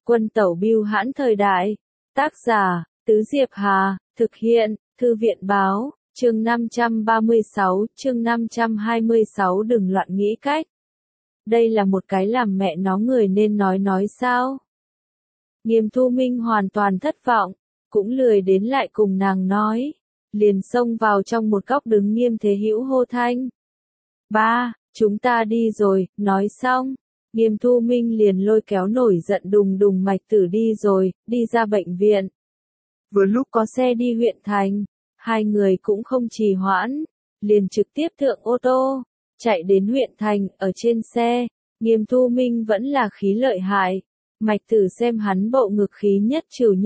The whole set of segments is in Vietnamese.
Quân tẩu bưu hãn thời đại. Tác giả, Tứ Diệp Hà, thực hiện, Thư viện báo, chương 536, chương 526 đừng loạn nghĩ cách. Đây là một cái làm mẹ nó người nên nói sao? Nghiêm Thu Minh hoàn toàn thất vọng, cũng lười đến lại cùng nàng nói, liền xông vào trong một góc đứng Nghiêm Thế Hữu hô thanh. Ba, chúng ta đi rồi, nói xong. Nghiêm Thu Minh liền lôi kéo nổi giận đùng đùng Mạch Tử đi rồi, đi ra bệnh viện. Vừa lúc có xe đi huyện thành, hai người cũng không trì hoãn, liền trực tiếp thượng ô tô, chạy đến huyện thành, ở trên xe, Nghiêm Thu Minh vẫn là khí lợi hại. Mạch Tử xem hắn bộ ngực khí nhất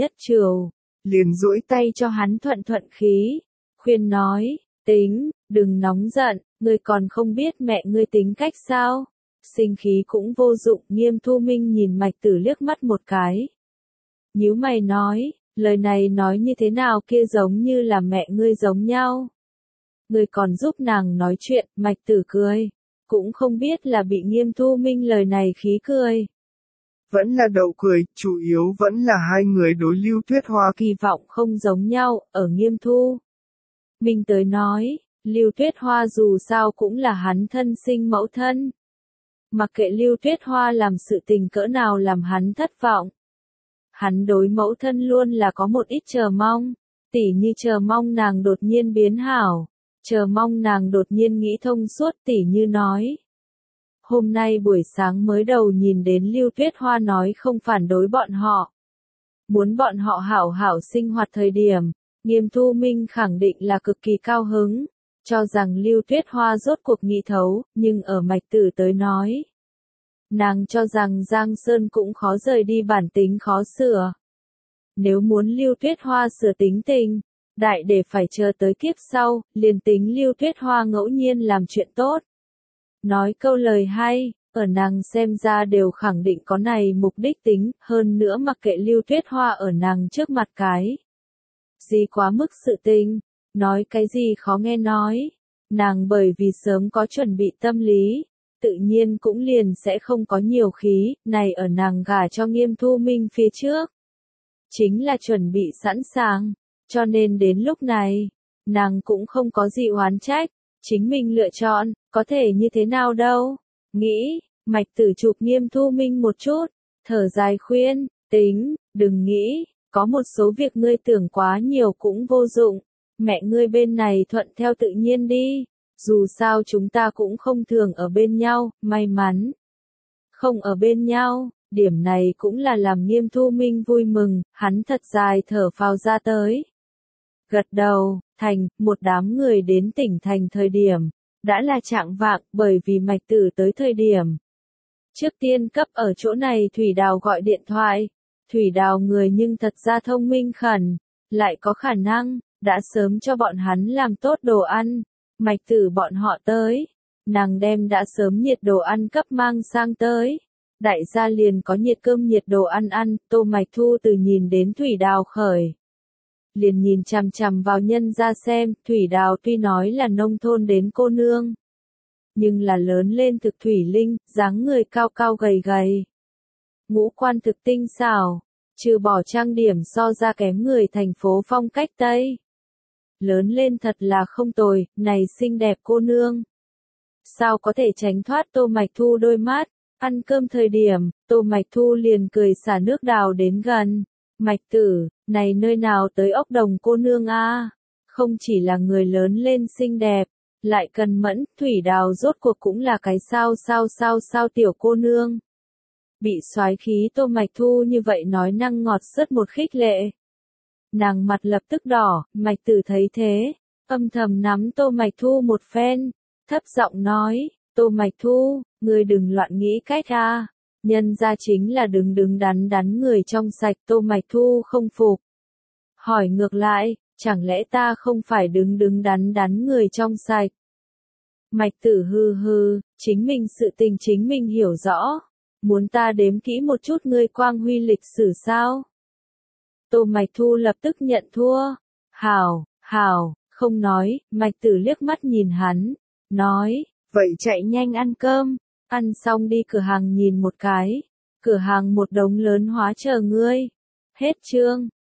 trừ, liền duỗi tay cho hắn thuận khí, khuyên nói, tính, đừng nóng giận, ngươi còn không biết mẹ ngươi tính cách sao? Sinh khí cũng vô dụng. Nghiêm Thu Minh nhìn Mạch Tử liếc mắt một cái. Nhíu mày nói, lời này nói như thế nào kia giống như là mẹ ngươi giống nhau. Ngươi còn giúp nàng nói chuyện. Mạch Tử cười, cũng không biết là bị Nghiêm Thu Minh lời này khí cười. Vẫn là đậu cười, chủ yếu vẫn là hai người đối Lưu Tuyết Hoa kỳ vọng không giống nhau. Ở Nghiêm Thu Minh tới nói, Lưu Tuyết Hoa dù sao cũng là hắn thân sinh mẫu thân. Mặc kệ Lưu Tuyết Hoa làm sự tình cỡ nào làm hắn thất vọng. Hắn đối mẫu thân luôn là có một ít chờ mong, tỉ như chờ mong nàng đột nhiên biến hảo, chờ mong nàng đột nhiên nghĩ thông suốt, tỉ như nói. Hôm nay buổi sáng mới đầu nhìn đến Lưu Tuyết Hoa nói không phản đối bọn họ. Muốn bọn họ hảo hảo sinh hoạt thời điểm, Nghiêm Thu Minh khẳng định là cực kỳ cao hứng, cho rằng Lưu Tuyết Hoa rốt cuộc nghĩ thấu, nhưng ở Mạch Tử tới nói. Nàng cho rằng Giang Sơn cũng khó rời đi bản tính khó sửa. Nếu muốn Lưu Tuyết Hoa sửa tính tình, đại để phải chờ tới kiếp sau, liền tính Lưu Tuyết Hoa ngẫu nhiên làm chuyện tốt. Nói câu lời hay, ở nàng xem ra đều khẳng định có này mục đích tính, hơn nữa mặc kệ Lưu Tuyết Hoa ở nàng trước mặt cái. Gì quá mức sự tình, nói cái gì khó nghe nói, nàng bởi vì sớm có chuẩn bị tâm lý, tự nhiên cũng liền sẽ không có nhiều khí, này ở nàng gả cho Nghiêm Thu Minh phía trước. Chính là chuẩn bị sẵn sàng, cho nên đến lúc này, nàng cũng không có gì oán trách, chính mình lựa chọn, có thể như thế nào đâu. Nghĩ, Mạch Tử chụp Nghiêm Thu Minh một chút, thở dài khuyên, tính, đừng nghĩ, có một số việc ngươi tưởng quá nhiều cũng vô dụng, mẹ ngươi bên này thuận theo tự nhiên đi. Dù sao chúng ta cũng không thường ở bên nhau, may mắn. Không ở bên nhau, điểm này cũng là làm Nghiêm Thu Minh vui mừng, hắn thật dài thở phào ra tới. Gật đầu, thành, một đám người đến tỉnh thành thời điểm, đã là chạng vạng bởi vì Mạch Tử tới thời điểm. Trước tiên cấp ở chỗ này Thủy Đào gọi điện thoại, Thủy Đào người nhưng thật ra thông minh khẩn, lại có khả năng, đã sớm cho bọn hắn làm tốt đồ ăn. Mạch Tử bọn họ tới, nàng đem đã sớm nhiệt đồ ăn cấp mang sang tới. Đại gia liền có nhiệt cơm nhiệt đồ ăn ăn, Tô Mạch Thu từ nhìn đến Thủy Đào khởi. Liền nhìn chằm chằm vào nhân ra xem, Thủy Đào tuy nói là nông thôn đến cô nương. Nhưng là lớn lên thực thủy linh, dáng người cao cao gầy gầy. Ngũ quan thực tinh xảo, trừ bỏ trang điểm so ra kém người thành phố phong cách Tây. Lớn lên thật là không tồi, này xinh đẹp cô nương. Sao có thể tránh thoát Tô Mạch Thu đôi mắt, ăn cơm thời điểm, Tô Mạch Thu liền cười xả nước đào đến gần. Mạch Tử, này nơi nào tới ốc đồng cô nương a? Không chỉ là người lớn lên xinh đẹp, lại cần mẫn, Thủy Đào rốt cuộc cũng là cái sao tiểu cô nương. Bị soái khí Tô Mạch Thu như vậy nói năng ngọt sớt một khích lệ. Nàng mặt lập tức đỏ, Mạch Tử thấy thế, âm thầm nắm Tô Mạch Thu một phen, thấp giọng nói, Tô Mạch Thu, ngươi đừng loạn nghĩ cách a, nhân ra chính là đứng đắn người trong sạch. Tô Mạch Thu không phục. Hỏi ngược lại, chẳng lẽ ta không phải đứng đắn người trong sạch? Mạch Tử hừ, chính mình sự tình chính mình hiểu rõ, muốn ta đếm kỹ một chút ngươi quang huy lịch sử sao? Tô Mạch Thu lập tức nhận thua. Hảo, không nói. Mạch Tử liếc mắt nhìn hắn, nói, vậy chạy nhanh ăn cơm, ăn xong đi cửa hàng nhìn một cái, Cửa hàng một đống lớn hóa chờ ngươi. Hết chương.